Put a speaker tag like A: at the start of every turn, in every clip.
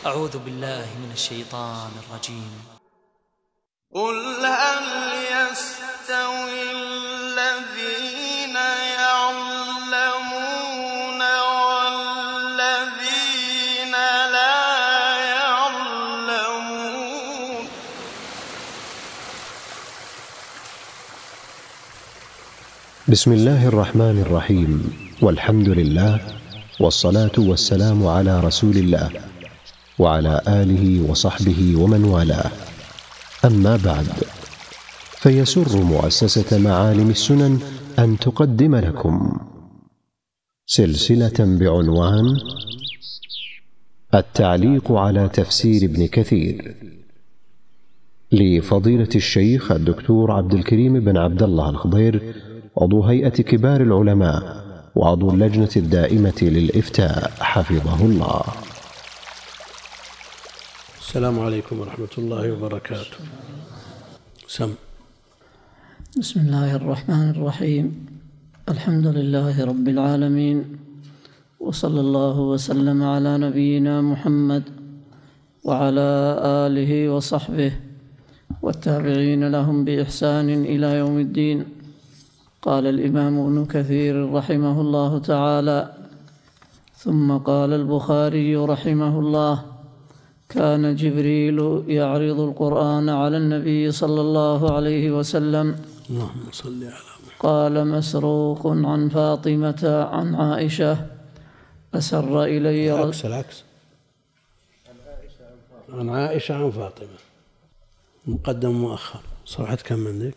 A: أعوذ بالله من الشيطان الرجيم.
B: قل هل يستوي الذين يعلمون والذين لا يعلمون.
C: بسم الله الرحمن الرحيم، والحمد لله، والصلاة والسلام على رسول الله وعلى آله وصحبه ومن والاه. أما بعد، فيسر مؤسسة معالم السنن أن تقدم لكم سلسلة بعنوان التعليق على تفسير ابن كثير لفضيلة الشيخ الدكتور عبد الكريم بن عبد الله الخضير، عضو هيئة كبار العلماء وعضو اللجنة الدائمة للإفتاء، حفظه الله.
D: السلام عليكم ورحمة الله وبركاته.
E: بسم الله الرحمن الرحيم. الحمد لله رب العالمين، وصلى الله وسلم على نبينا محمد وعلى آله وصحبه والتابعين لهم بإحسان إلى يوم الدين. قال الإمام ابن كثير رحمه الله تعالى: ثم قال البخاري رحمه الله: كان جبريل يعرض القرآن على النبي صلى الله عليه وسلم.
D: اللهم صل على محمد.
E: قال مسروق عن فاطمة عن عائشة: أسر إلي
D: العكس عن عائشة عن فاطمة، مقدم مؤخر. صفحة كم عندك؟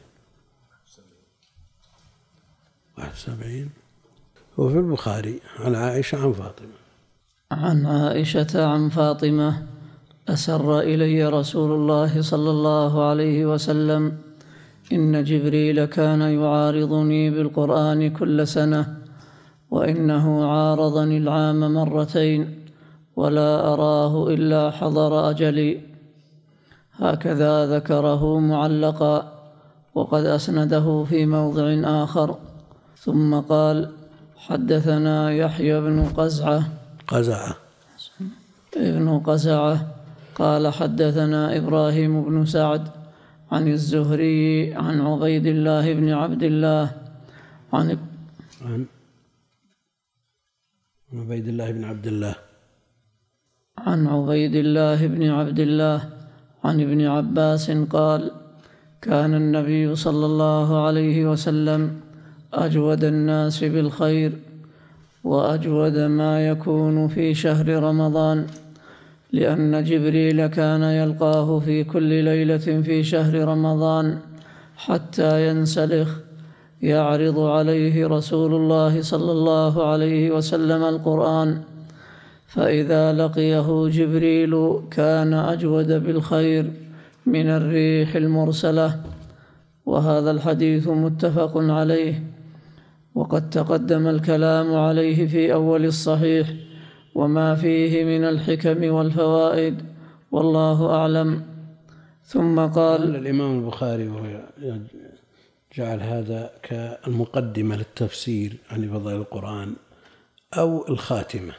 D: 71. هو في البخاري عن عائشة عن فاطمة.
E: عن عائشة عن فاطمة: أسر إلي رسول الله صلى الله عليه وسلم: إن جبريل كان يعارضني بالقرآن كل سنة، وإنه عارضني العام مرتين، ولا أراه إلا حضر أجلي. هكذا ذكره معلقا، وقد أسنده في موضع آخر. ثم قال: حدثنا يحيى بن قزعة قال: حدثنا إبراهيم بن سعد عن الزهري عن عبيد الله بن عبد الله عن
D: عبيد الله بن عبد الله
E: عن ابن عباس قال: كان النبي صلى الله عليه وسلم أجود الناس بالخير، وأجود ما يكون في شهر رمضان، لأن جبريل كان يلقاه في كل ليلة في شهر رمضان حتى ينسلخ، يعرض عليه رسول الله صلى الله عليه وسلم القرآن، فإذا لقيه جبريل كان أجود بالخير من الريح المرسلة. وهذا الحديث متفق عليه، وقد تقدم الكلام عليه في أول الصحيح وما فيه من الحكم والفوائد، والله أعلم. ثم قال
D: الإمام البخاري وهو جعل هذا كالمقدمة للتفسير عن فضائل القرآن أو الخاتمة،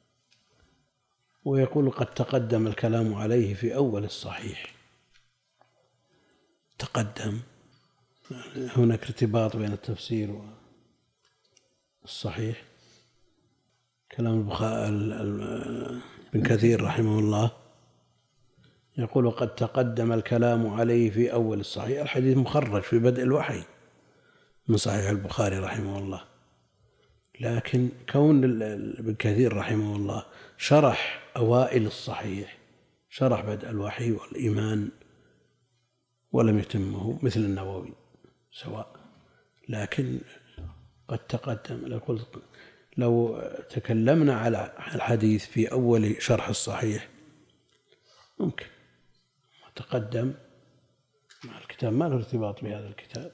D: ويقول قد تقدم الكلام عليه في أول الصحيح. تقدم، هناك ارتباط بين التفسير والصحيح. كلام ابن كثير رحمه الله يقول قد تقدم الكلام عليه في أول الصحيح. الحديث مخرج في بدء الوحي من صحيح البخاري رحمه الله، لكن كون ابن كثير رحمه الله شرح أوائل الصحيح، شرح بدء الوحي والإيمان، ولم يتمه مثل النووي سواء، لكن قد تقدم. لو تكلمنا على الحديث في أول شرح الصحيح ممكن، تقدم مع الكتاب، ما له ارتباط بهذا الكتاب.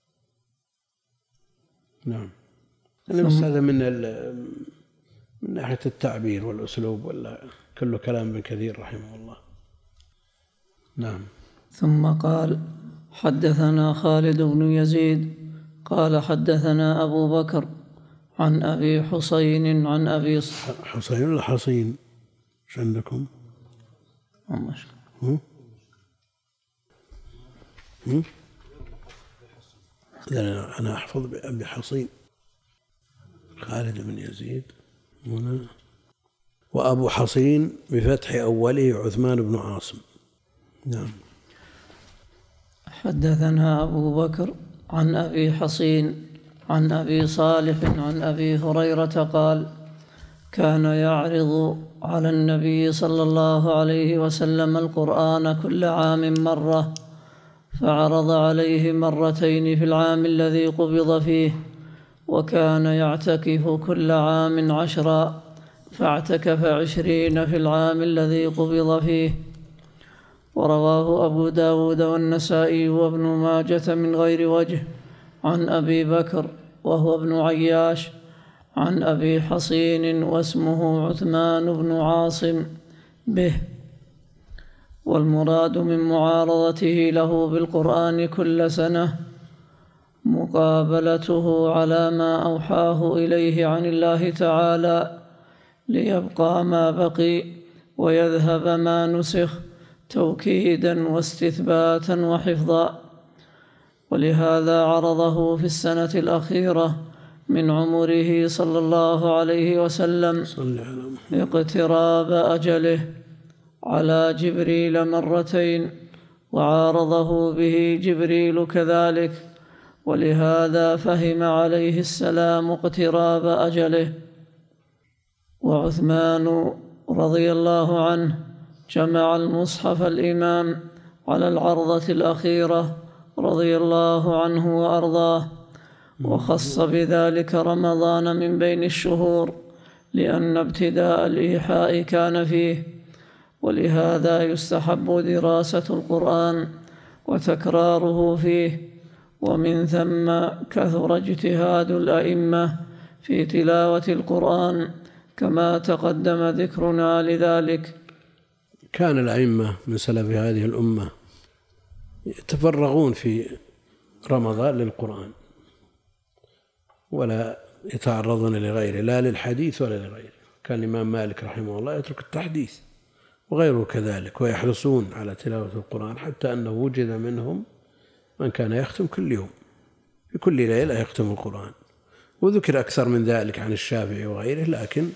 D: نعم، بس هذا من ناحية التعبير والأسلوب، ولا كله كلام ابن كثير رحمه الله. نعم.
E: ثم قال: حدثنا خالد بن يزيد قال: حدثنا أبو بكر عن أبي حسين عن أبي
D: حسين ولا حصين؟ ايش عندكم؟ أنا أحفظ بأبي حصين خالد بن يزيد هنا، وأبو حصين بفتح أوله عثمان بن عاصم. نعم.
E: حدثنا أبو بكر عن أبي حصين عن أبي صالح عن أبي هريرة قال: كان يعرض على النبي صلى الله عليه وسلم القرآن كل عام مرة، فعرض عليه مرتين في العام الذي قبض فيه، وكان يعتكف كل عام 10، فاعتكف 20 في العام الذي قبض فيه. ورواه أبو داود والنسائي وابن ماجة من غير وجه عن أبي بكر وهو ابن عياش عن أبي حصين واسمه عثمان بن عاصم به. والمراد من معارضته له بالقرآن كل سنة مقابلته على ما أوحاه إليه عن الله تعالى، ليبقى ما بقي ويذهب ما نسخ، توكيدا واستثباتا وحفظا. ولهذا عرضه في السنة الأخيرة من عمره صلى الله عليه وسلم اقتراب أجله على جبريل مرتين، وعارضه به جبريل كذلك، ولهذا فهم عليه السلام اقتراب أجله. وعثمان رضي الله عنه جمع المصحف الإمام على العرضة الأخيرة رضي الله عنه وأرضاه، وخص بذلك رمضان من بين الشهور لأن ابتداء الإيحاء كان فيه. ولهذا يستحب دراسة القرآن وتكراره فيه، ومن ثم كثر اجتهاد الأئمة في تلاوة القرآن كما تقدم ذكرنا لذلك.
D: كان الأئمة من سلف هذه الأمة يتفرغون في رمضان للقرآن ولا يتعرضون لغيره، لا للحديث ولا لغيره. كان الإمام مالك رحمه الله يترك التحديث وغيره كذلك، ويحرصون على تلاوة القرآن، حتى أنه وجد منهم من كان يختم كل يوم في كل ليلة يختم القرآن. وذكر أكثر من ذلك عن الشافعي وغيره، لكن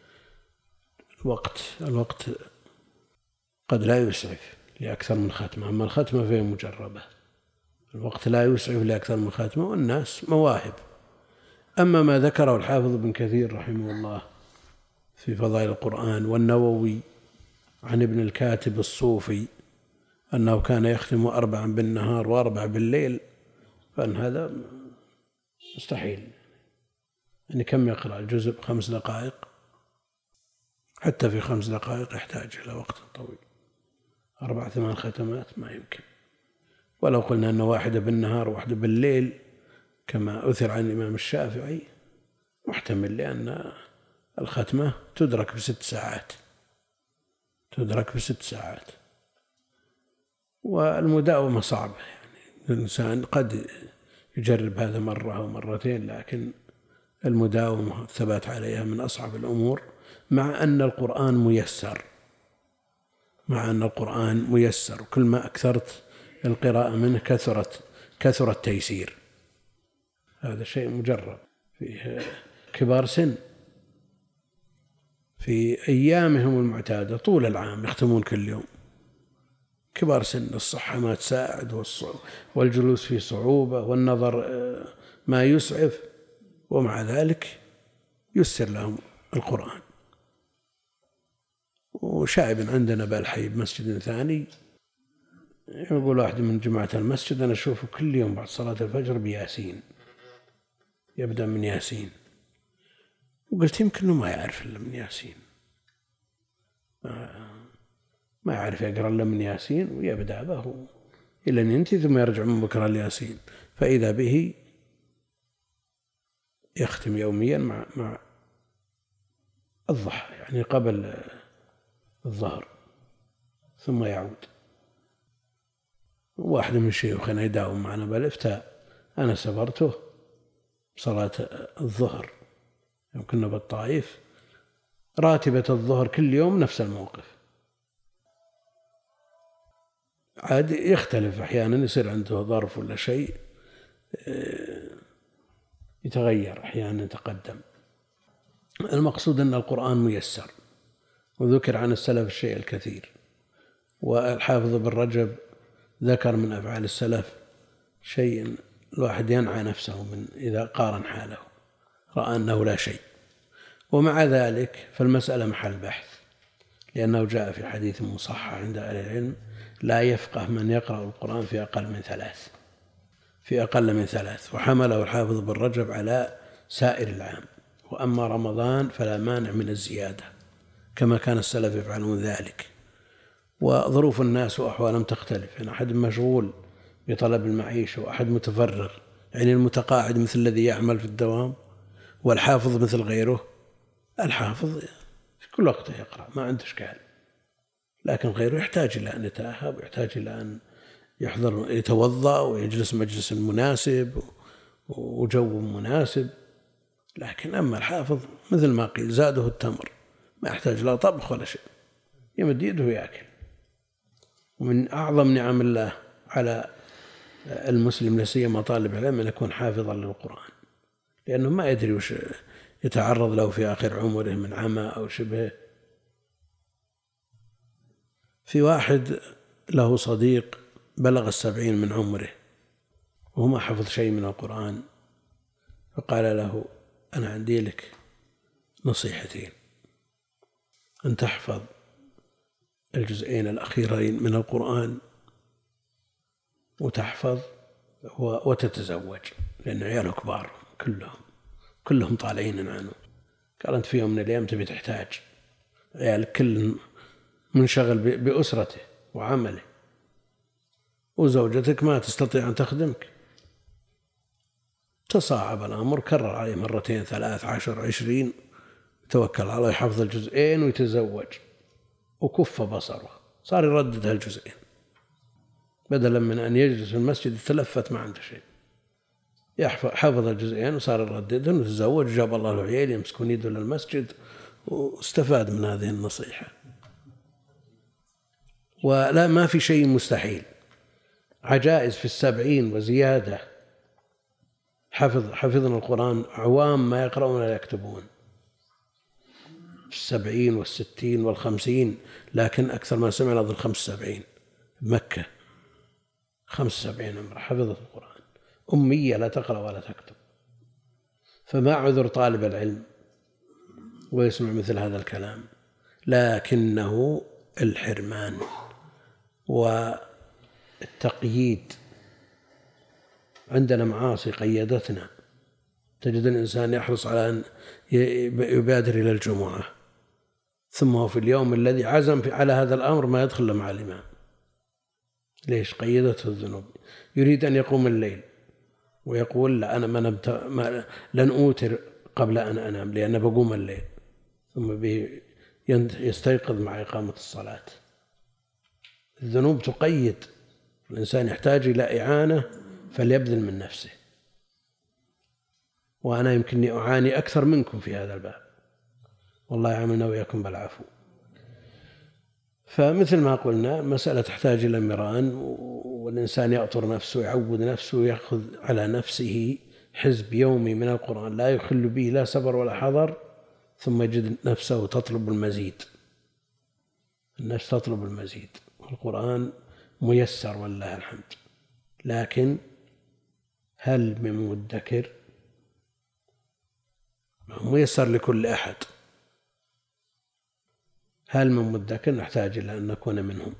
D: الوقت قد لا يسعف لأكثر من ختمة. أما الختمة فهي مجربة، الوقت لا يسعف لأكثر من ختمة، والناس مواهب. أما ما ذكره الحافظ ابن كثير رحمه الله في فضائل القرآن، والنووي عن ابن الكاتب الصوفي أنه كان يختم 4 بالنهار و4 بالليل، فأن هذا مستحيل. يعني كم يقرأ الجزء ب5 دقائق؟ حتى في 5 دقائق يحتاج إلى وقت طويل. 4-8 ختمات ما يمكن. ولو قلنا أن 1 بالنهار و1 بالليل كما أثر عن الإمام الشافعي، محتمل، لأن الختمة تدرك ب6 ساعات، تدرك ب6 ساعات. والمداومة صعبة، يعني الإنسان قد يجرب هذا مرة أو مرتين، لكن المداومة والثبات عليها من أصعب الأمور، مع أن القرآن ميسر، وكل ما أكثرت القراءة منه كثر التيسير. هذا شيء مجرب. فيه كبار سن في أيامهم المعتادة طول العام يختمون كل يوم، كبار سن، الصحة ما تساعد، والجلوس فيه صعوبة، والنظر ما يسعف، ومع ذلك يسر لهم القرآن. وشائب عندنا بالحي بمسجد ثاني، يقول واحد من جماعة المسجد أنا أشوفه كل يوم بعد صلاة الفجر بياسين، يبدأ من ياسين. وقلت يمكن ما يعرف إلا من ياسين، ما يعرف يقرأ إلا من ياسين، ويبدأ به إلى أن ينتهي، ثم يرجع من بكرة لياسين، فإذا به يختم يوميا مع الضحى، يعني قبل الظهر، ثم يعود. واحد من شيوخنا يداوم معنا بالإفتاء، أنا سبرته بصلاة الظهر يوم كنا بالطائف، راتبة الظهر كل يوم نفس الموقف، عاد يختلف أحيانا، يصير عنده ظرف ولا شيء يتغير أحيانا يتقدم. المقصود أن القرآن ميسر، وذكر عن السلف الشيء الكثير. والحافظ ابن رجب ذكر من أفعال السلف شيء الواحد ينعى نفسه من إذا قارن حاله رأى أنه لا شيء. ومع ذلك فالمسألة محل بحث، لأنه جاء في حديث مصحح عند أهل العلم: لا يفقه من يقرأ القرآن في أقل من ثلاث. وحمله الحافظ ابن رجب على سائر العام، وأما رمضان فلا مانع من الزيادة كما كان السلف يفعلون ذلك. وظروف الناس وأحوالهم تختلف، يعني أحد مشغول بطلب المعيشة وأحد متفرغ، يعني المتقاعد مثل الذي يعمل في الدوام، والحافظ مثل غيره. الحافظ في كل وقت يقرأ ما عنده إشكال، لكن غيره يحتاج إلى أن يتأهب، ويحتاج إلى أن يحضر يتوضأ ويجلس مجلس مناسب وجو مناسب. لكن أما الحافظ مثل ما قيل زاده التمر، ما يحتاج لا طبخ ولا شيء، يمد يده ويأكل. ومن أعظم نعم الله على المسلم لا سيما طالب العلم أن يكون حافظا للقرآن، لأنه ما يدري وش يتعرض له في آخر عمره من عمى أو شبهه. في واحد له صديق بلغ 70 من عمره وهو ما حفظ شيء من القرآن، فقال له: أنا عندي لك نصيحتين، أن تحفظ الجزئين الأخيرين من القرآن وتحفظ وتتزوج، لأن عياله كبار كلهم طالعين عنه. قال: أنت في يوم من الأيام تبي تحتاج، عيالك كل منشغل بأسرته وعمله، وزوجتك ما تستطيع أن تخدمك. تصاعب الأمر، كرر عليه 2 3 10 20، توكل على الله يحفظ الجزئين ويتزوج، وكف بصره، صار يردد هالجزئين بدلا من أن يجلس في المسجد يتلفت ما عنده شيء. حفظ الجزئين وصار يرددهم وتزوج، وجاب الله له عيال يمسكون يده للمسجد، واستفاد من هذه النصيحة. ولا ما في شيء مستحيل، عجائز في 70 وزيادة حفظنا القرآن عوام ما يقرؤون ولا يكتبون، 70 و60 و50، لكن أكثر ما سمعنا ضد 75 بمكة، 75 امرأة حفظت القرآن، أمية لا تقرأ ولا تكتب. فما عذر طالب العلم ويسمع مثل هذا الكلام، لكنه الحرمان والتقييد. عندنا معاصي قيدتنا، تجد الإنسان يحرص على أن يبادر إلى الجمعة، ثم هو في اليوم الذي عزم على هذا الأمر ما يدخل مع الإمام. ليش؟ قيدته الذنوب. يريد أن يقوم الليل ويقول: لا، أنا لن أوتر قبل أن أنام لأن بقوم الليل، ثم يستيقظ مع إقامة الصلاة. الذنوب تقيد، الإنسان يحتاج إلى إعانة فليبذل من نفسه. وأنا يمكنني أعاني أكثر منكم في هذا الباب، والله يعاملنا وإياكم بالعفو. فمثل ما قلنا المسألة تحتاج إلى مران، والإنسان يأطر نفسه ويعود نفسه ويأخذ على نفسه حزب يومي من القرآن لا يخل به لا سبر ولا حضر، ثم يجد نفسه تطلب المزيد. النفس تطلب المزيد، والقرآن ميسر والله الحمد. لكن هل من مدكر؟ ميسر لكل أحد. هل من مدكر؟ نحتاج إلى أن نكون منهم.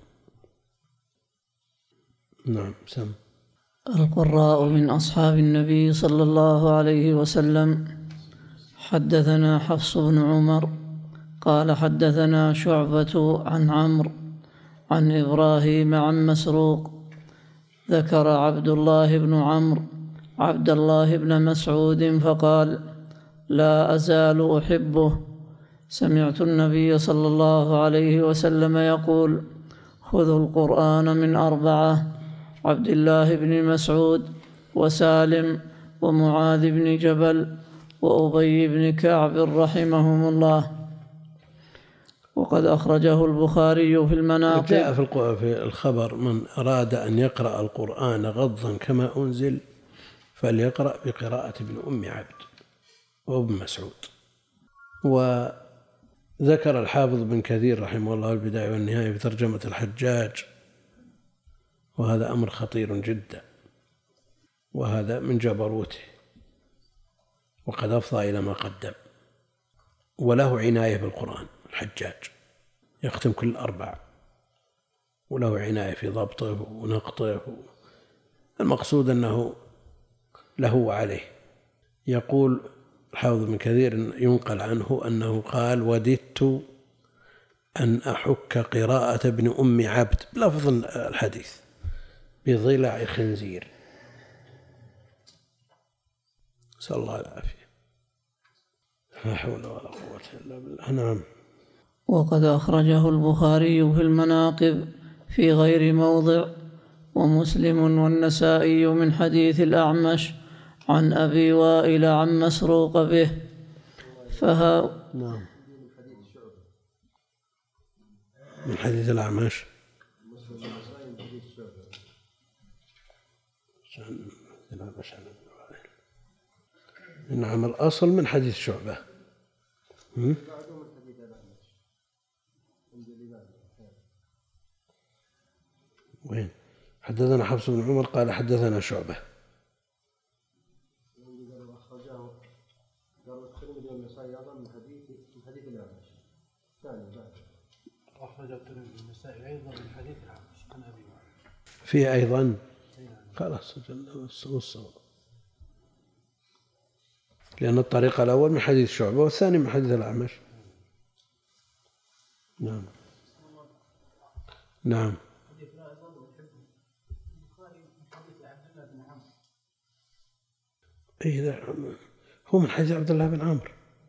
D: نعم. سم.
E: القراء من أصحاب النبي صلى الله عليه وسلم. حدثنا حفص بن عمر قال حدثنا شعبة عن عمرو عن إبراهيم عن مسروق ذكر عبد الله بن عمرو عبد الله بن مسعود فقال: لا أزال أحبه. سمعت النبي صلى الله عليه وسلم يقول: خذوا القرآن من 4: عبد الله بن مسعود وسالم ومعاذ بن جبل وأبي بن كعب رحمهم الله. وقد أخرجه البخاري في المناقب.
D: جاء في الخبر: من أراد أن يقرأ القرآن غضا كما أنزل فليقرأ بقراءة ابن أم عبد وابن مسعود. وذكر الحافظ بن كثير رحمه الله البداية والنهاية في ترجمة الحجاج، وهذا أمر خطير جدا، وهذا من جبروته، وقد أفضى إلى ما قدم. وله عناية بالقرآن الحجاج، يختم كل 4، وله عناية في ضبطه ونقطه. المقصود أنه له وعليه. يقول الحافظ بن كثير ينقل عنه أنه قال: وددت أن أحك قراءة ابن أم عبد بلفظ الحديث بضلع خنزير. نسأل الله العافية. لا حول ولا قوة إلا بالله. نعم.
E: وقد أخرجه البخاري في المناقب في غير موضع، ومسلم والنسائي من حديث الأعمش عن أبي وائل عن مسروق به.
D: نعم. من حديث الأعمش. نعم، الأصل من حديث شعبة. وين؟ حدثنا حفص بن عمر قال حدثنا شعبة. فيه أيضا خلاص والصواب، لأن الطريق الأول من حديث شعبة والثاني من حديث الأعمش. نعم. نعم. إيه، هو من حديث عبد الله بن عمرو.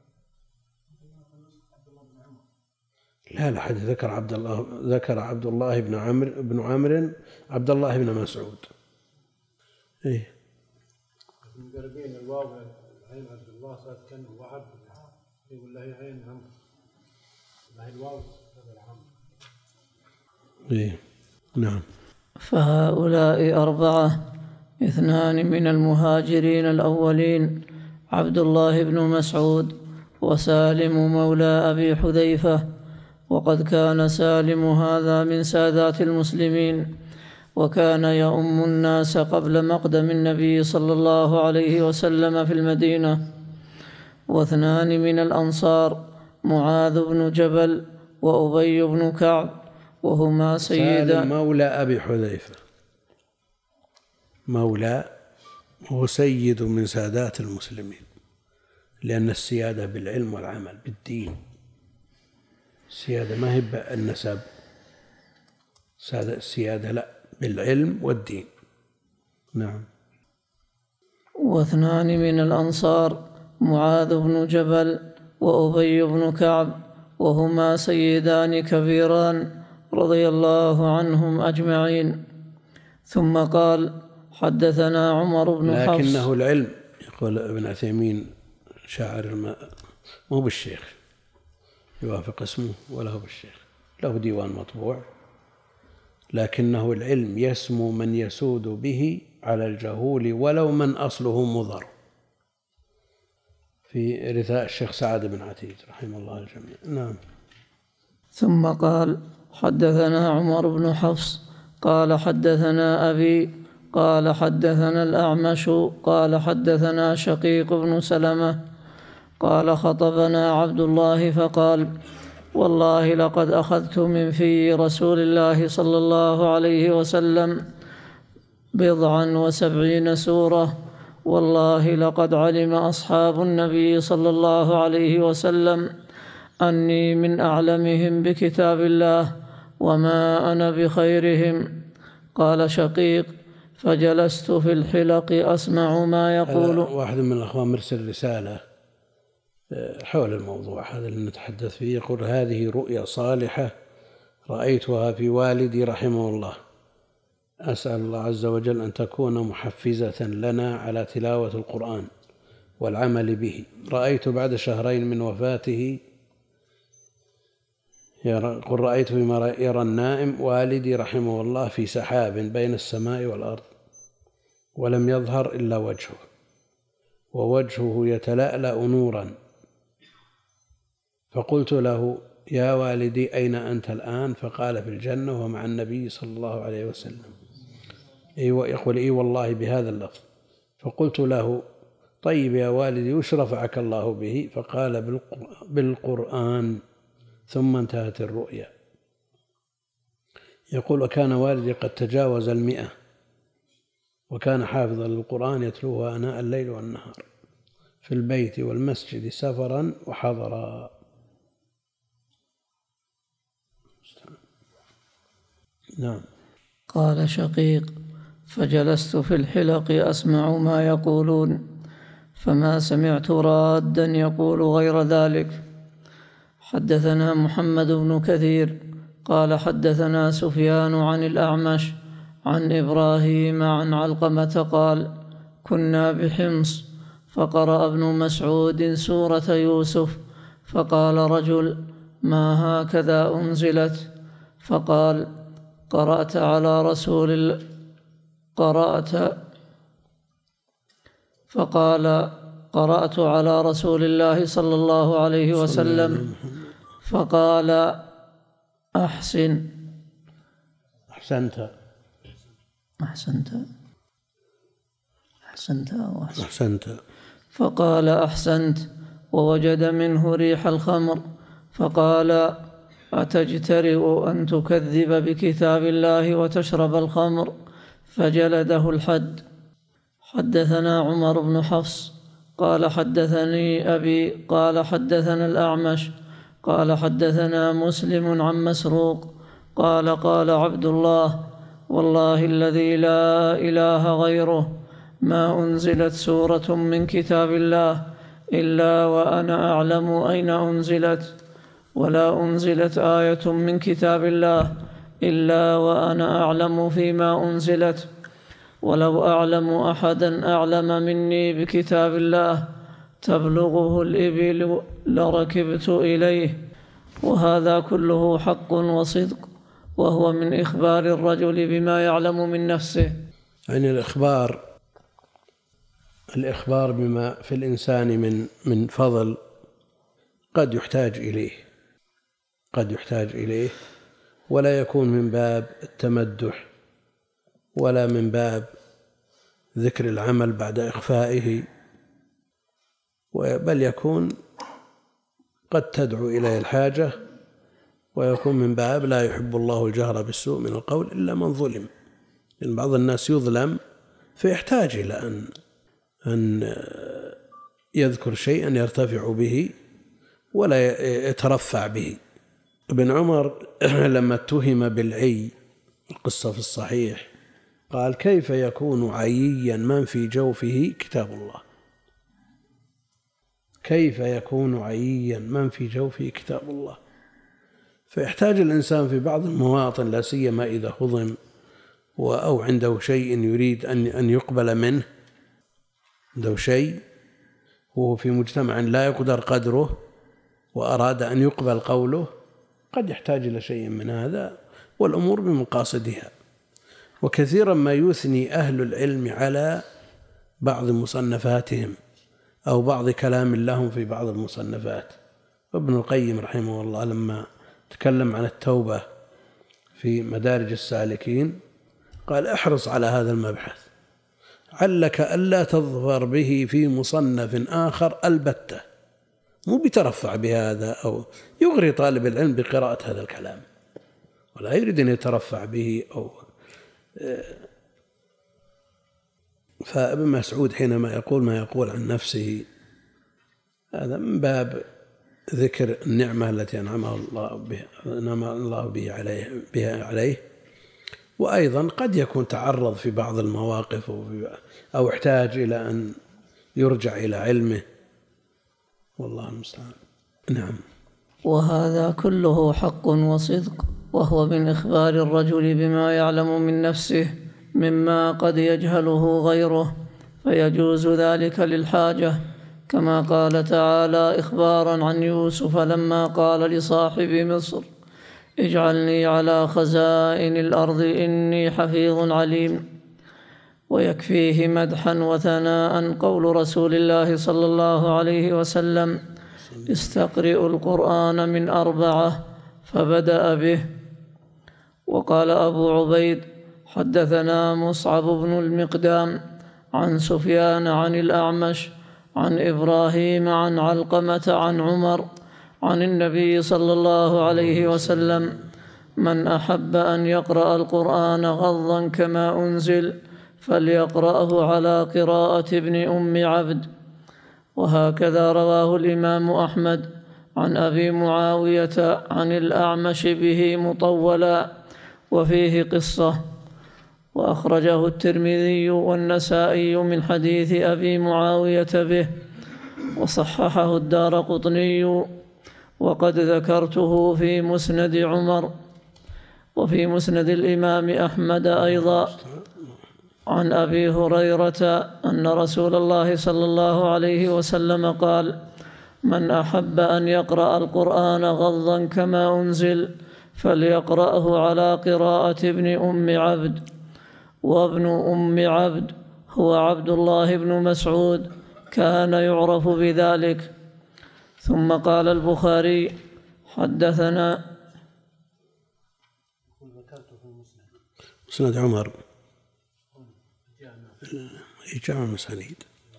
D: لا حديث ذكر عبد الله بن عمرو عبد الله بن مسعود. إيه.
F: بين الواو عين عبد الله صارت كأنه وعد، يقول له عين عمرو، ما هي الواو هذا العمرو.
D: إيه. نعم.
E: فهؤلاء 4: 2 من المهاجرين الأولين عبد الله بن مسعود وسالم مولى أبي حذيفة، وقد كان سالم هذا من سادات المسلمين، وكان يؤم الناس قبل مقدم النبي صلى الله عليه وسلم في المدينة. 2 من الأنصار معاذ بن جبل وأبي بن كعب، وهما
D: سالم مولى أبي حذيفة، مولى هو سيد من سادات المسلمين، لأن السيادة بالعلم والعمل بالدين. السيادة ما هي بالنسب، السيادة لا، بالعلم والدين. نعم.
E: 2 من الأنصار معاذ بن جبل وأبي بن كعب، وهما سيدان كبيران رضي الله عنهم أجمعين. ثم قال: حدثنا عمر بن حفص.
D: لكنه العلم، يقول ابن عثيمين شاعر مو بالشيخ يوافق اسمه ولا هو بالشيخ، له ديوان مطبوع، لكنه العلم يسمو من يسود به على الجهول ولو من أصله مضر، في رثاء الشيخ سعد بن عتيج رحمه الله الجميع. نعم.
E: ثم قال: حدثنا عمر بن حفص قال حدثنا أبي قال حدثنا الأعمش قال حدثنا شقيق بن سلمة قال: خطبنا عبد الله فقال: والله لقد أخذت من في رسول الله صلى الله عليه وسلم 79 سورة، والله لقد علم أصحاب النبي صلى الله عليه وسلم أني من أعلمهم بكتاب الله، وما أنا بخيرهم. قال شقيق: فجلست في الحلق أسمع ما يقول.
D: واحد من الأخوان مرسل رسالة حول الموضوع هذا اللي نتحدث فيه، يقول: هذه رؤيا صالحة رأيتها في والدي رحمه الله، أسأل الله عز وجل أن تكون محفزة لنا على تلاوة القرآن والعمل به. رأيت بعد 2 شهرين من وفاته قل رأيت فيما يرى النائم والدي رحمه الله في سحاب بين السماء والأرض ولم يظهر إلا وجهه ووجهه يتلألأ نورا، فقلت له يا والدي أين أنت الآن؟ فقال في الجنة ومع النبي صلى الله عليه وسلم. يقول إي والله بهذا اللفظ. فقلت له طيب يا والدي وش رفعك الله به؟ فقال بالقرآن، ثم انتهت الرؤيا. يقول وكان والدي قد تجاوز 100 وكان حافظا للقرآن يتلوه آناء الليل والنهار في البيت والمسجد سفرا وحضرا. نعم.
E: قال شقيق: فجلست في الحلق أسمع ما يقولون، فما سمعت رادا يقول غير ذلك. حدثنا محمد بن كثير قال حدثنا سفيان عن الأعمش عن إبراهيم عن علقمة قال: كنا بحمص فقرأ ابن مسعود سورة يوسف، فقال رجل: ما هكذا أنزلت؟ فقال: قرأت على رسول الله صلى الله عليه وسلم، فقال: أحسنت. فقال: أحسنت، ووجد منه ريح الخمر، فقال: أتجترئ أن تكذب بكتاب الله وتشرب الخمر؟ فجلده الحد. حدثنا عمر بن حفص قال حدثني أبي قال حدثنا الأعمش قال حدثنا مسلم عن مسروق قال: قال عبد الله: والله الذي لا إله غيره ما أنزلت سورة من كتاب الله إلا وأنا أعلم أين أنزلت، ولا أنزلت آية من كتاب الله إلا وأنا أعلم فيما أنزلت، ولو أعلم أحدا أعلم مني بكتاب الله تبلغه الإبل لركبت إليه. وهذا كله حق وصدق، وهو من إخبار الرجل بما يعلم من نفسه.
D: يعني الإخبار بما في الإنسان من فضل قد يحتاج إليه ولا يكون من باب التمدح ولا من باب ذكر العمل بعد إخفائه، بل يكون قد تدعو إليه الحاجة، ويكون من باب لا يحب الله الجهر بالسوء من القول إلا من ظلم. لأن بعض الناس يظلم فيحتاج إلى أن يذكر شيئا يرتفع به ولا يترفع به. ابن عمر لما اتهم بالعي، القصة في الصحيح، قال: كيف يكون عييا من في جوفه كتاب الله؟ كيف يكون عييا من في جوفه كتاب الله؟ فيحتاج الإنسان في بعض المواطن، لا سيما إذا هضم أو عنده شيء يريد أن يقبل منه، عنده شيء وهو في مجتمع لا يقدر قدره وأراد أن يقبل قوله، قد يحتاج إلى شيء من هذا، والأمور بمقاصدها. وكثيرا ما يثني أهل العلم على بعض مصنفاتهم أو بعض كلام لهم في بعض المصنفات. وابن القيم رحمه الله لما تكلم عن التوبة في مدارج السالكين قال: احرص على هذا المبحث، علك ألا تظفر به في مصنف آخر البتة، مو بترفع بهذا أو يغري طالب العلم بقراءة هذا الكلام ولا يريد أن يترفع به فابن مسعود حينما يقول ما يقول عن نفسه هذا من باب ذكر النعمة التي أنعم الله بها عليه، وأيضا قد يكون تعرض في بعض المواقف أو احتاج إلى أن يرجع إلى علمه، والله المستعان. نعم.
E: وهذا كله حق وصدق، وهو من إخبار الرجل بما يعلم من نفسه مما قد يجهله غيره، فيجوز ذلك للحاجة، كما قال تعالى إخبارا عن يوسف لما قال لصاحب مصر اجعلني على خزائن الأرض إني حفيظ عليم. ويكفيه مدحا وثناء قول رسول الله صلى الله عليه وسلم: استقرئوا القرآن من 4 فبدأ به. وقال أبو عبيد: حدثنا مصعب بن المقدام عن سفيان عن الأعمش عن إبراهيم عن علقمة عن عمر عن النبي صلى الله عليه وسلم: من أحب أن يقرأ القرآن غضا كما أنزل فليقرأه على قراءة ابن أم عبد. وهكذا رواه الإمام أحمد عن أبي معاوية عن الأعمش به مطولا وفيه قصة. وأخرجه الترمذي والنسائي من حديث أبي معاوية به، وصححه الدارقطني، وقد ذكرته في مسند عمر. وفي مسند الإمام أحمد أيضا عن أبي هريرة أن رسول الله صلى الله عليه وسلم قال: من أحب أن يقرأ القرآن غضا كما أنزل فليقرأه على قراءة ابن أم عبد. وابن أم عبد هو عبد الله بن مسعود، كان يعرف بذلك. ثم قال البخاري: حدثنا
D: مسند عمر جامع مسانيد.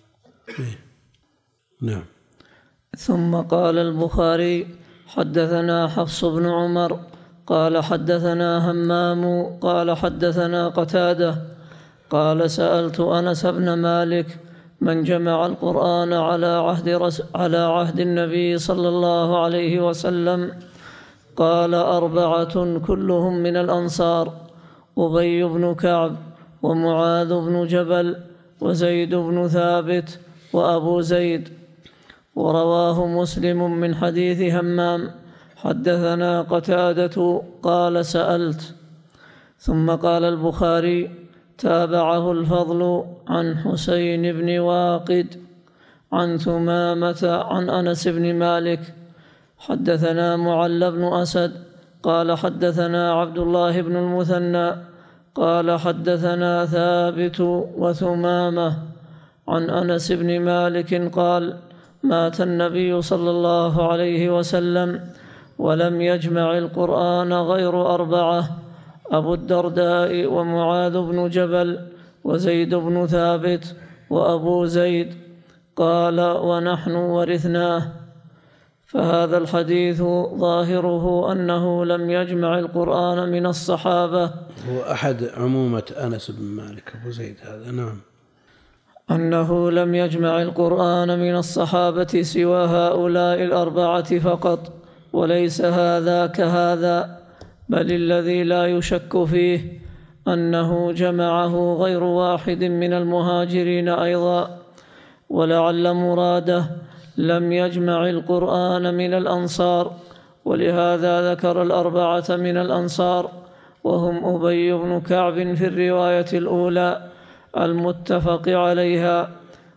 D: نعم.
E: ثم قال البخاري: حدثنا حفص بن عمر قال حدثنا همام قال حدثنا قتادة قال: سألت أنس بن مالك: من جمع القرآن على عهد النبي صلى الله عليه وسلم؟ قال: 4 كلهم من الأنصار: أبي بن كعب ومعاذ بن جبل وزيد بن ثابت وأبو زيد. ورواه مسلم من حديث همام: حدثنا قتادة قال: سألت. ثم قال البخاري: تابعه الفضل عن حسين بن واقد عن ثمامة عن أنس بن مالك. حدثنا معل بن أسد قال: حدثنا عبد الله بن المثنى قال: حدثنا ثابت وثمامة عن أنس بن مالك قال: مات النبي صلى الله عليه وسلم ولم يجمع القرآن غير 4: أبو الدرداء ومعاذ بن جبل وزيد بن ثابت وأبو زيد. قال: ونحن ورثناه. فهذا الحديث ظاهره أنه لم يجمع القرآن من الصحابة.
D: هو أحد عمومة أنس بن مالك أبو زيد هذا. نعم.
E: أنه لم يجمع القرآن من الصحابة سوى هؤلاء 4 فقط، وليس هذا كهذا، بل الذي لا يشك فيه أنه جمعه غير واحد من المهاجرين أيضا. ولعل مراده لم يجمع القرآن من الأنصار، ولهذا ذكر 4 من الأنصار، وهم أبي بن كعب في الرواية الأولى المتفق عليها،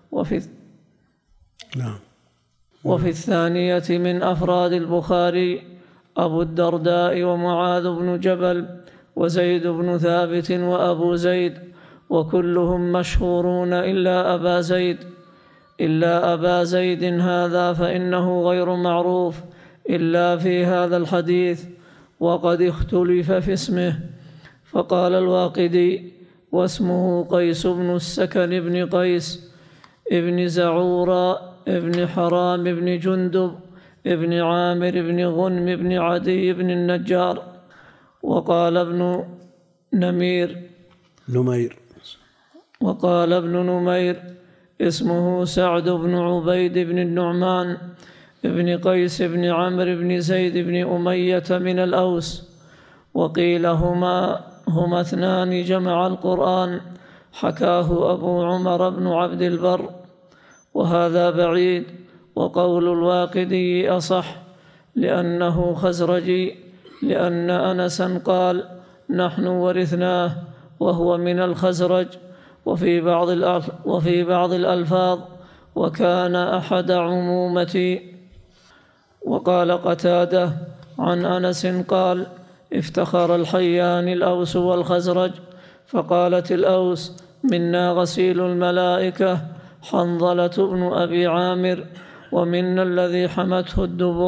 E: وفي الثانية من أفراد البخاري أبو الدرداء ومعاذ بن جبل وزيد بن ثابت وأبو زيد، وكلهم مشهورون إلا أبا زيد هذا فإنه غير معروف إلا في هذا الحديث، وقد اختلف في اسمه. فقال الواقدي: واسمه قيس بن السكن بن قيس ابن زعورة ابن حرام بن جندب ابن عامر بن غنم بن عدي بن النجار. وقال ابن نمير اسمه سعد بن عبيد بن النعمان ابن قيس بن عمرو بن زيد بن أمية من الأوس. وقيل هما 2 جمع القرآن، حكاه أبو عمر بن عبد البر، وهذا بعيد. وقول الواقدي أصح لأنه خزرجي، لأن أنسا قال: نحن ورثناه، وهو من الخزرج. وفي بعض الألفاظ: وكان أحد عمومتي. وقال قتادة عن أنس قال: افتخر الحيان الأوس والخزرج، فقالت الأوس: منا غسيل الملائكة حنظلة بن أبي عامر، ومنا الذي حمته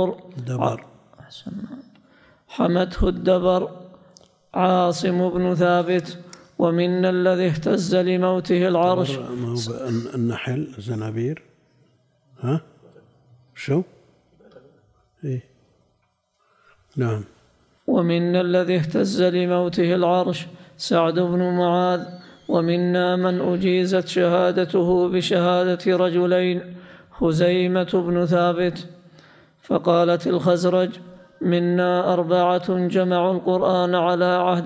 E: الدبر عاصم بن ثابت، ومنا الذي اهتز لموته العرش.
D: النحل زنابير، ها شو؟ إيه؟ نعم.
E: ومنا الذي اهتز لموته العرش سعد بن معاذ، ومنا من أجيزت شهادته بشهادة رجلين خزيمة بن ثابت. فقالت الخزرج: منا 4 جمعوا القرآن على عهد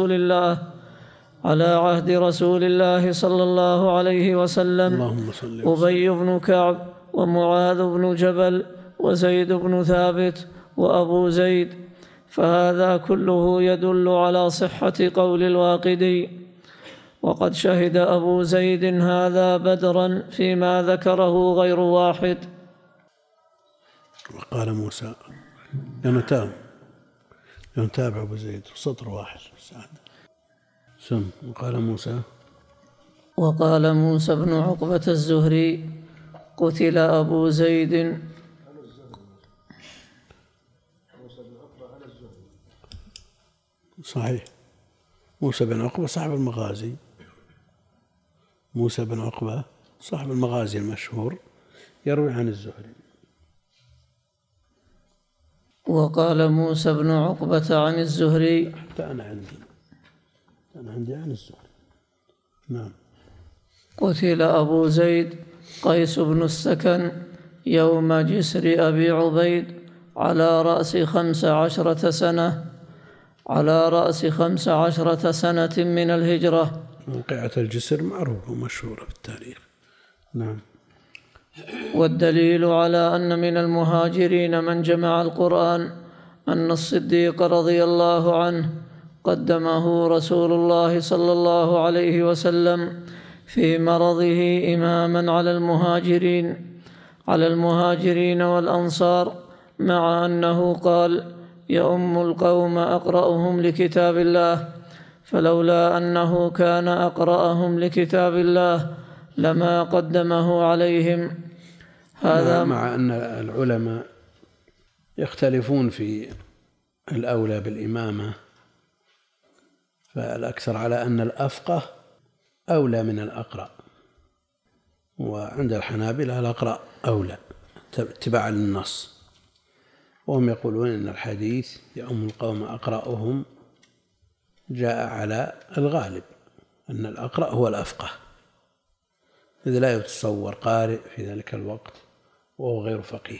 E: رسول الله صلى الله عليه وسلم: أبي بن كعب، ومعاذ بن جبل، وزيد بن ثابت، وأبو زيد. فهذا كله يدل على صحة قول الواقدي. وقد شهد أبو زيد هذا بدرا فيما ذكره غير واحد.
D: وقال موسى، ينتابع أبو زيد سطر واحد.
E: وقال موسى بن عقبة الزهري: قتل أبو زيد.
D: صحيح. موسى بن عقبة صاحب المغازي، موسى بن عقبة صاحب المغازي المشهور يروي عن الزهري.
E: وقال موسى بن عقبة عن الزهري:
D: حتى أنا عندي عن الزهري. نعم.
E: قتل أبو زيد قيس بن السكن يوم جسر أبي عبيد على رأس 15 سنة من الهجرة.
D: موقعة الجسر معروفة ومشهورة في التاريخ. نعم.
E: والدليل على أن من المهاجرين من جمع القرآن أن الصديق رضي الله عنه قدمه رسول الله صلى الله عليه وسلم في مرضه إماما على المهاجرين والأنصار، مع أنه قال: يؤم القوم أقرأهم لكتاب الله، فلولا أنه كان أقرأهم لكتاب الله لما قدمه عليهم.
D: هذا مع أن العلماء يختلفون في الأولى بالإمامة، فالأكثر على أن الأفقه أولى من الأقرأ، وعند الحنابلة الأقرأ أولى اتباعا للنص، وهم يقولون إن الحديث يؤم القوم أقرأهم جاء على الغالب أن الأقرأ هو الأفقه، إذ لا يتصور قارئ في ذلك الوقت وهو غير فقيه،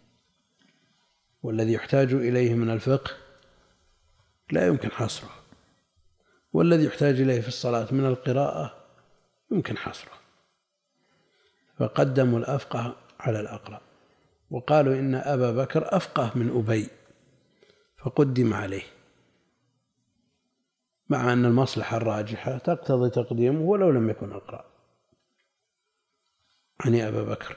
D: والذي يحتاج إليه من الفقه لا يمكن حصره، والذي يحتاج إليه في الصلاة من القراءة يمكن حصره، فقدموا الأفقه على الأقرأ، وقالوا إن أبا بكر أفقه من أبي فقدم عليه، مع أن المصلحة الراجحة تقتضي تقديمه ولو لم يكن أقرأ، يعني أبا بكر.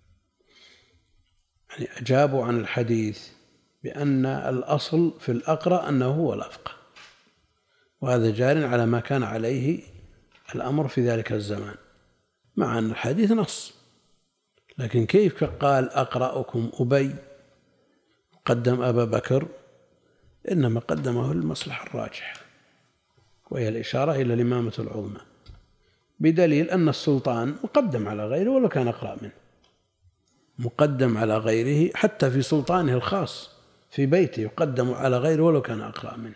D: يعني أجابوا عن الحديث بأن الأصل في الأقرأ أنه هو الأفقه، وهذا جار على ما كان عليه الأمر في ذلك الزمان، مع أن الحديث نص، لكن كيف قال أقرأكم أبي قدم أبا بكر؟ إنما قدمه للمصلحة الراجحة، وهي الإشارة إلى الإمامة العظمى، بدليل أن السلطان مقدم على غيره ولو كان أقرأ منه، مقدم على غيره حتى في سلطانه الخاص في بيته يقدم على غيره ولو كان أقرأ منه.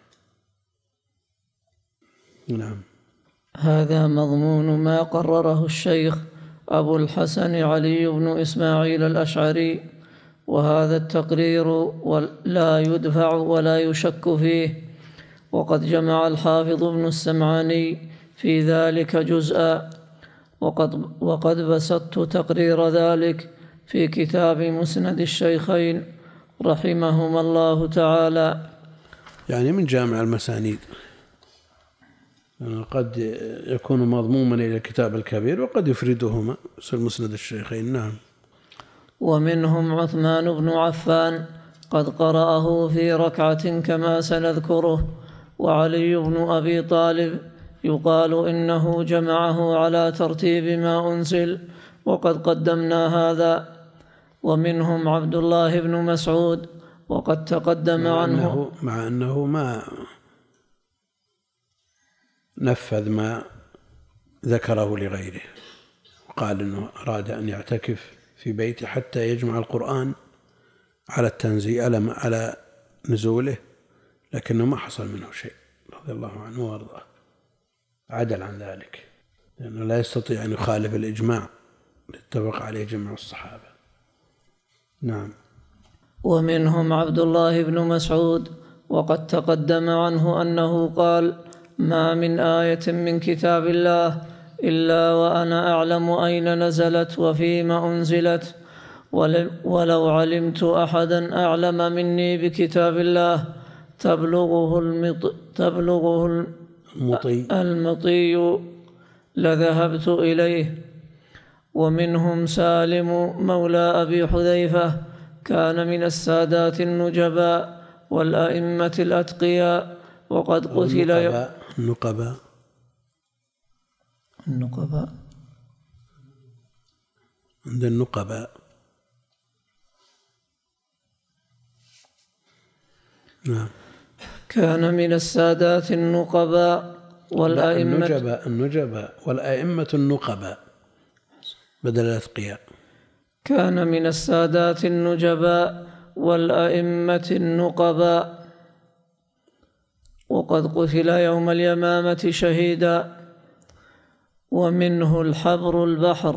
D: نعم.
E: هذا مضمون ما قرره الشيخ أبو الحسن علي بن إسماعيل الأشعري، وهذا التقرير لا يدفع ولا يشك فيه، وقد جمع الحافظ ابن السمعاني في ذلك جزءا، وقد بسطت تقرير ذلك في كتاب مسند الشيخين رحمهما الله تعالى،
D: يعني من جامع المسانيد، يعني قد يكون مضموما إلى الكتاب الكبير وقد يفردهما مسند الشيخين. نعم.
E: ومنهم عثمان بن عفان قد قرأه في ركعة كما سنذكره. وعلي بن أبي طالب يقال إنه جمعه على ترتيب ما أنزل، وقد قدمنا هذا. ومنهم عبد الله بن مسعود، وقد تقدم عنه
D: مع أنه ما نفذ ما ذكره لغيره، وقال أنه أراد أن يعتكف في بيته حتى يجمع القرآن على التنزيل على نزوله، لكنه ما حصل منه شيء رضي الله عنه وارضاه، عدل عن ذلك، لأنه لا يستطيع أن يخالف الإجماع اتفق عليه جميع الصحابة. نعم.
E: ومنهم عبد الله بن مسعود، وقد تقدم عنه أنه قال: ما من آية من كتاب الله إلا وأنا أعلم أين نزلت وفيما أنزلت، ولو علمت أحدا أعلم مني بكتاب الله تبلغه المطي لذهبت إليه. ومنهم سالم مولى أبي حذيفة، كان من السادات النجباء والأئمة الأتقياء، وقد قتل
D: النقباء عند النقباء. نعم.
E: كان من السادات النقباء والأئمة
D: النجباء والأئمة النقباء بدل الأتقياء.
E: كان من السادات النجباء والأئمة النقباء، وقد قتل يوم اليمامة شهيدا. ومنه الحبر البحر،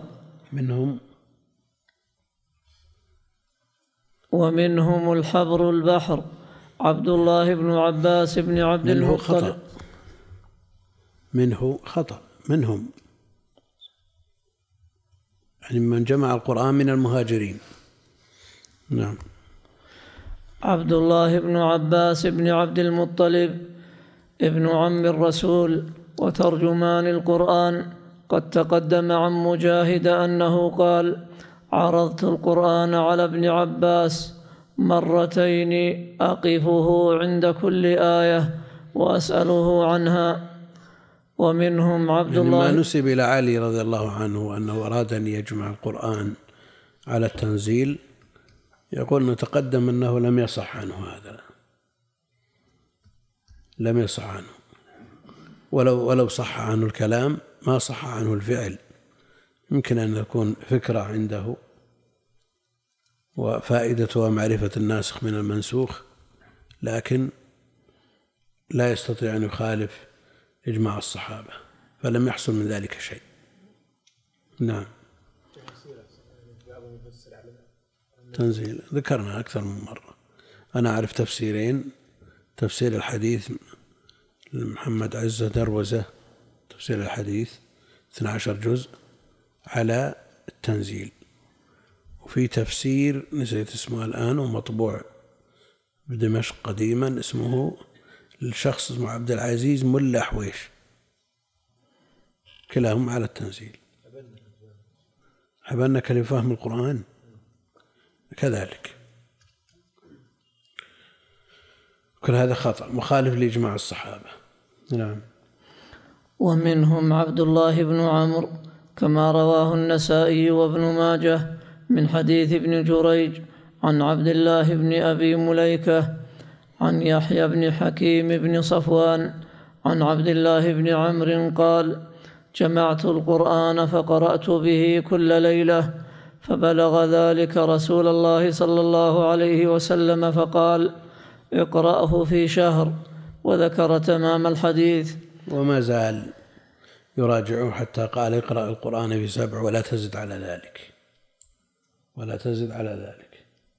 E: ومنهم الحبر البحر عبد الله بن عباس بن عبد المطلب.
D: منهم يعني من جمع القرآن من المهاجرين. نعم.
E: عبد الله بن عباس بن عبد المطلب ابن عم الرسول وترجمان القرآن، قد تقدم عن مجاهد أنه قال: عرضت القرآن على ابن عباس مرتين أقفه عند كل آية وأسأله عنها. ومنهم عبد الله،
D: ما نسب إلى علي رضي الله عنه أنه أراد أن يجمع القرآن على التنزيل، يقول نتقدم أنه لم يصح عنه هذا، لم يصح عنه، ولو صح عنه الكلام ما صح عنه الفعل. يمكن أن يكون فكرة عنده وفائدتها معرفة الناسخ من المنسوخ، لكن لا يستطيع أن يخالف إجماع الصحابة، فلم يحصل من ذلك شيء. نعم. تنزيل ذكرنا أكثر من مرة. أنا أعرف تفسيرين: تفسير الحديث لمحمد عزة دروزة، تفسير الحديث 12 جزء على التنزيل، وفي تفسير نسيت اسمه الآن ومطبوع بدمشق قديما اسمه الشخص اسمه عبد العزيز ملا حويش، كلاهم على التنزيل. حبنك لفهم القرآن كذلك. كل هذا خطأ مخالف لإجماع الصحابة. نعم.
E: ومنهم عبد الله بن عمرو كما رواه النسائي وابن ماجه من حديث ابن جريج عن عبد الله بن أبي مليكة عن يحيى بن حكيم بن صفوان عن عبد الله بن عمرو قال: جمعت القرآن فقرأت به كل ليلة، فبلغ ذلك رسول الله صلى الله عليه وسلم فقال: اقرأه في شهر، وذكر تمام الحديث.
D: وما زال يراجعه حتى قال: اقرأ القرآن في 7 ولا تزد على ذلك، ولا تزد على ذلك.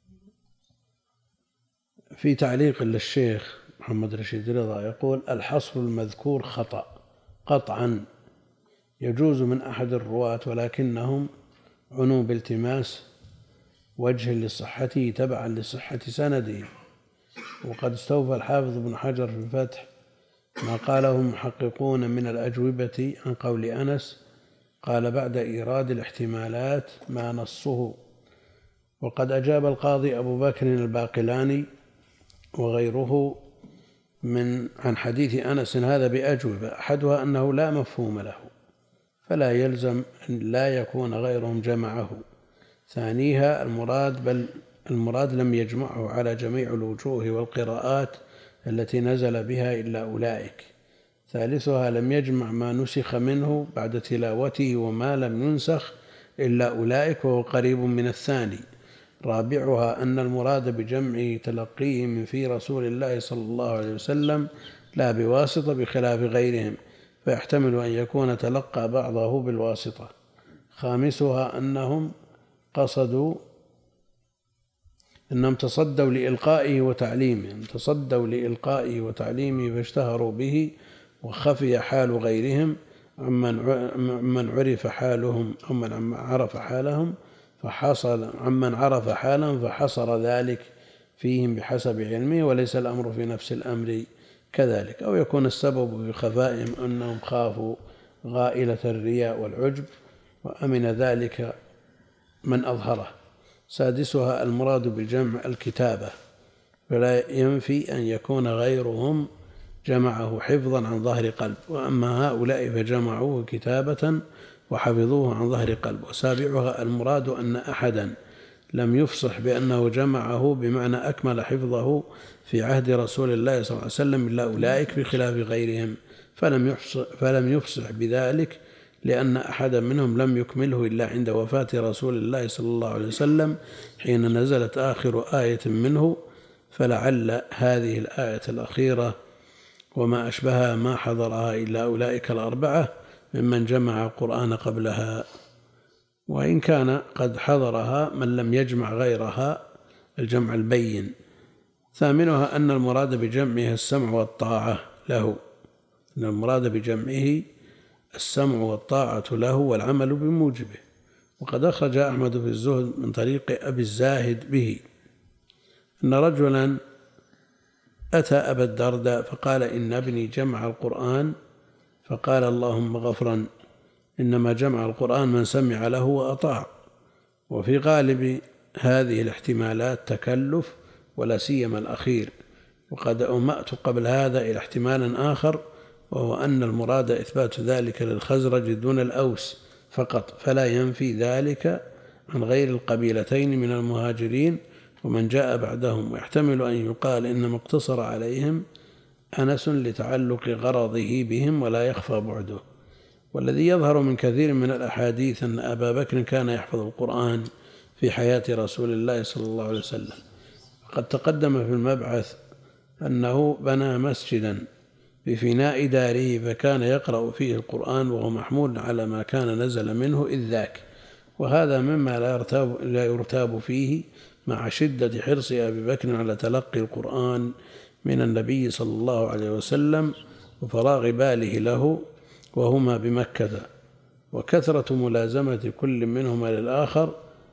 D: في تعليق للشيخ محمد رشيد رضا يقول: الحصر المذكور خطأ قطعا، يجوز من أحد الرواة، ولكنهم عنوا بالتماس وجه لصحته تبعا لصحة سنده. وقد استوفى الحافظ ابن حجر في الفتح ما قاله محققون من الأجوبة عن قول أنس، قال: بعد إيراد الاحتمالات ما نصه وقد أجاب القاضي أبو بكر الباقلاني وغيره عن حديث أنس هذا بأجوبة، أحدها أنه لا مفهوم له فلا يلزم أن لا يكون غيرهم جمعه. ثانيها المراد لم يجمعه على جميع الوجوه والقراءات التي نزل بها إلا أولئك. ثالثها لم يجمع ما نسخ منه بعد تلاوته وما لم ينسخ إلا أولئك، وهو قريب من الثاني. رابعها أن المراد بجمع تلقيه من في رسول الله صلى الله عليه وسلم لا بواسطة بخلاف غيرهم، فيحتمل أن يكون تلقى بعضه بالواسطة. خامسها أنهم تصدوا لإلقائه وتعليمه فاشتهروا به، وخفي حال غيرهم عمن عرف حالهم أو من عرف حالهم فحصر ذلك فيهم بحسب علمه، وليس الأمر في نفس الأمر كذلك. أو يكون السبب في خفائهم أنهم خافوا غائلة الرياء والعجب وأمن ذلك من أظهره. سادسها المراد بالجمع الكتابة، فلا ينفي أن يكون غيرهم جمعه حفظا عن ظهر قلب، وأما هؤلاء فجمعوه كتابة وحفظوه عن ظهر قلب. وسابعها المراد أن أحدا لم يفصح بأنه جمعه بمعنى أكمل حفظه في عهد رسول الله صلى الله عليه وسلم إلا أولئك بخلاف غيرهم، فلم يفصح بذلك لأن أحدا منهم لم يكمله إلا عند وفاة رسول الله صلى الله عليه وسلم حين نزلت آخر آية منه، فلعل هذه الآية الأخيرة وما أشبهها ما حضرها إلا أولئك الأربعة ممن جمع القرآن قبلها، وإن كان قد حضرها من لم يجمع غيرها الجمع البين. ثامنها أن المراد بجمعه السمع والطاعة له، أن المراد بجمعه السمع والطاعة له والعمل بموجبه. وقد أخرج أحمد في الزهد من طريق أبي الزاهد به أن رجلا أتى أبا الدرداء فقال إن ابني جمع القرآن، فقال اللهم غفرا، إنما جمع القرآن من سمع له وأطاع. وفي غالب هذه الاحتمالات تكلف ولا سيما الأخير. وقد أومأت قبل هذا إلى احتمال آخر، وهو أن المراد إثبات ذلك للخزرج دون الأوس فقط، فلا ينفي ذلك عن غير القبيلتين من المهاجرين ومن جاء بعدهم. ويحتمل أن يقال إنما اقتصر عليهم أنس لتعلق غرضه بهم ولا يخفى بعده. والذي يظهر من كثير من الأحاديث أن أبا بكر كان يحفظ القرآن في حياة رسول الله صلى الله عليه وسلم. قد تقدم في المبعث أنه بنى مسجدا بفناء داره فكان يقرأ فيه القرآن وهو محمول على ما كان نزل منه إذ ذاك، وهذا مما لا يرتاب فيه مع شدة حرص أبي بكر على تلقي القرآن من النبي صلى الله عليه وسلم وفراغ باله له وهما بمكة، وكثرة ملازمة كل منهما للآخر،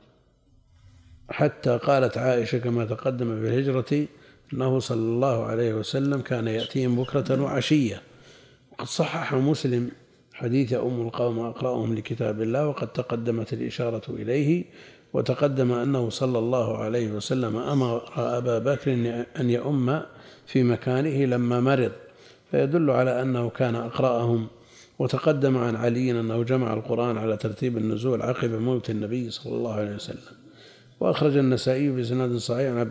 D: حتى قالت عائشة كما تقدم في الهجرة أنه صلى الله عليه وسلم كان يأتيهم بكرة وعشية. وقد صحح مسلم حديث أم القوم أقرأهم لكتاب الله، وقد تقدمت الإشارة إليه. وتقدم أنه صلى الله عليه وسلم أمر أبا بكر أن يؤم في مكانه لما مرض، فيدل على أنه كان أقرأهم. وتقدم عن علي أنه جمع القرآن على ترتيب النزول عقب موت النبي صلى الله عليه وسلم. وأخرج النسائي بسند صحيح عن عبد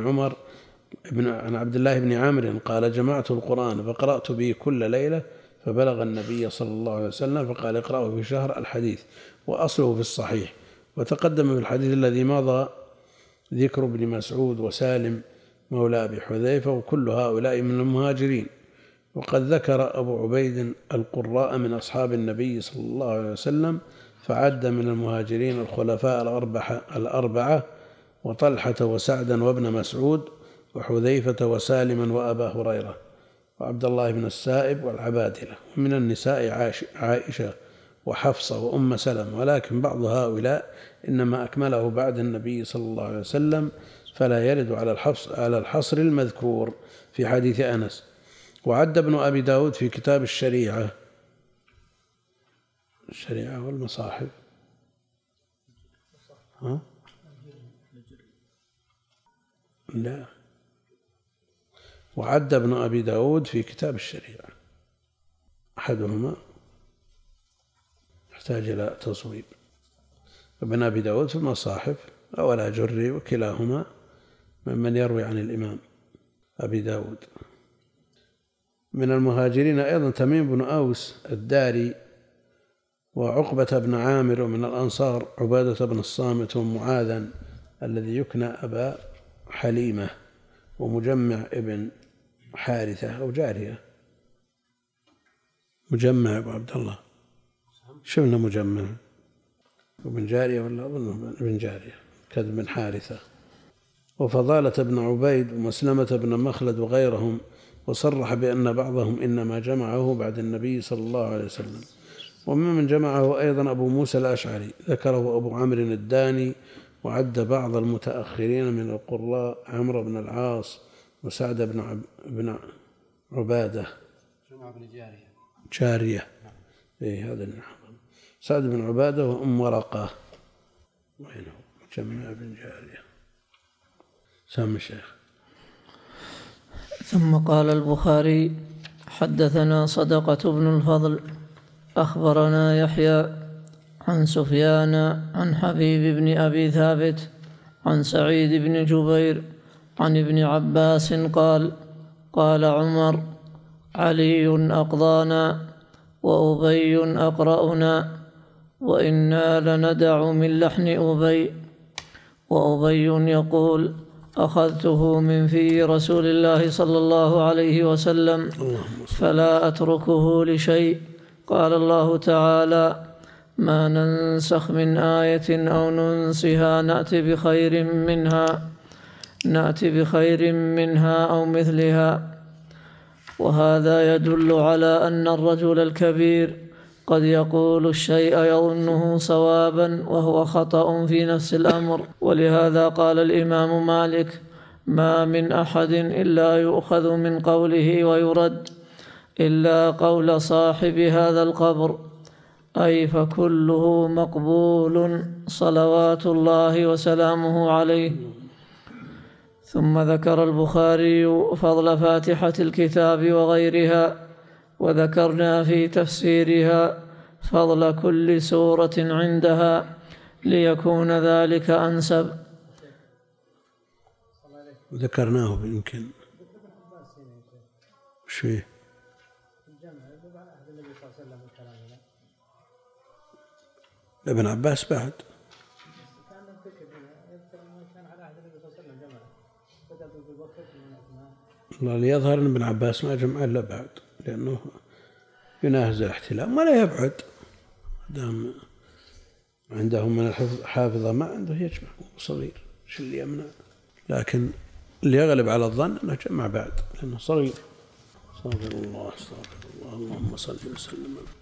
D: الله بن عمرو قال جمعت القرآن فقرأت به كل ليلة فبلغ النبي صلى الله عليه وسلم فقال اقرأه في شهر الحديث، وأصله في الصحيح. وتقدم في الحديث الذي مضى ذكر ابن مسعود وسالم مولى أبي حذيفة، وكل هؤلاء من المهاجرين. وقد ذكر أبو عبيد القراء من أصحاب النبي صلى الله عليه وسلم، فعد من المهاجرين الخلفاء الأربعة وطلحة وسعدا وابن مسعود وحذيفة وسالما وأبا هريرة وعبد الله بن السائب والعبادلة. ومن النساء عائشة وحفصة وأم سلمة، ولكن بعض هؤلاء إنما أكمله بعد النبي صلى الله عليه وسلم، فلا يرد على الحصر المذكور في حديث أنس. وعد ابن أبي داود في كتاب الشريعة والمصاحف لا، وعد ابن أبي داود في كتاب الشريعة، أحدهما يحتاج إلى تصويب. ابن أبي داود في المصاحف أو الأجري، وكلاهما ممن يروي عن الإمام أبي داود. من المهاجرين أيضا تميم بن أوس الداري وعقبة بن عامر، ومن الأنصار عبادة بن الصامت ومعاذا الذي يكنى أبا حليمة، ومجمع ابن حارثة أو جارية. مجمع أبو عبد الله، شفنا مجمع ابن جارية ولا أظن ابن جارية كذب بن حارثة، وفضالة بن عبيد ومسلمة بن مخلد وغيرهم. وصرح بأن بعضهم إنما جمعه بعد النبي صلى الله عليه وسلم. وممن جمعه أيضا أبو موسى الأشعري، ذكره أبو عمرو الداني، وعد بعض المتأخرين من القراء عمرو بن العاص وسعد بن عبادة جارية. إيه هذا النحو، سعد بن عبادة وأم ورقة. وينه جمع بن جارية. سام الشيخ.
E: ثم قال البخاري: حدثنا صدقة بن الفضل أخبرنا يحيى عن سفيان عن حبيب بن أبي ثابت عن سعيد بن جبير عن ابن عباس قال: قال عمر: علي أقضانا وأبي أقرأنا، وإنا لندع من لحن أبي. وأبي يقول: أخذته من في رسول الله صلى الله عليه وسلم فلا أتركه لشيء. قال الله تعالى: ما ننسخ من آية أو ننسها نأتي بخير منها أو مثلها. وهذا يدل على أن الرجل الكبير قد يقول الشيء يظنه صوابا وهو خطأ في نفس الأمر. ولهذا قال الإمام مالك: ما من أحد إلا يؤخذ من قوله ويرد إلا قول صاحب هذا القبر، أي فكله مقبول صلوات الله وسلامه عليه. ثم ذكر البخاري فضل فاتحة الكتاب وغيرها، وذكرنا في تفسيرها فضل كل سورة عندها ليكون ذلك أنسب.
D: ذكرناه يمكن شيء ابن عباس بعد الله ليظهر أن ابن عباس ما جمع إلا بعد، لأنه يناهز الاحتلام ولا يبعد دام عندهم من الحافظة ما عنده يجمع صغير، شو اللي يمنع؟ لكن اللي يغلب على الظن أنه جمع بعد لأنه صغير. استغفر الله اللهم صل وسلم.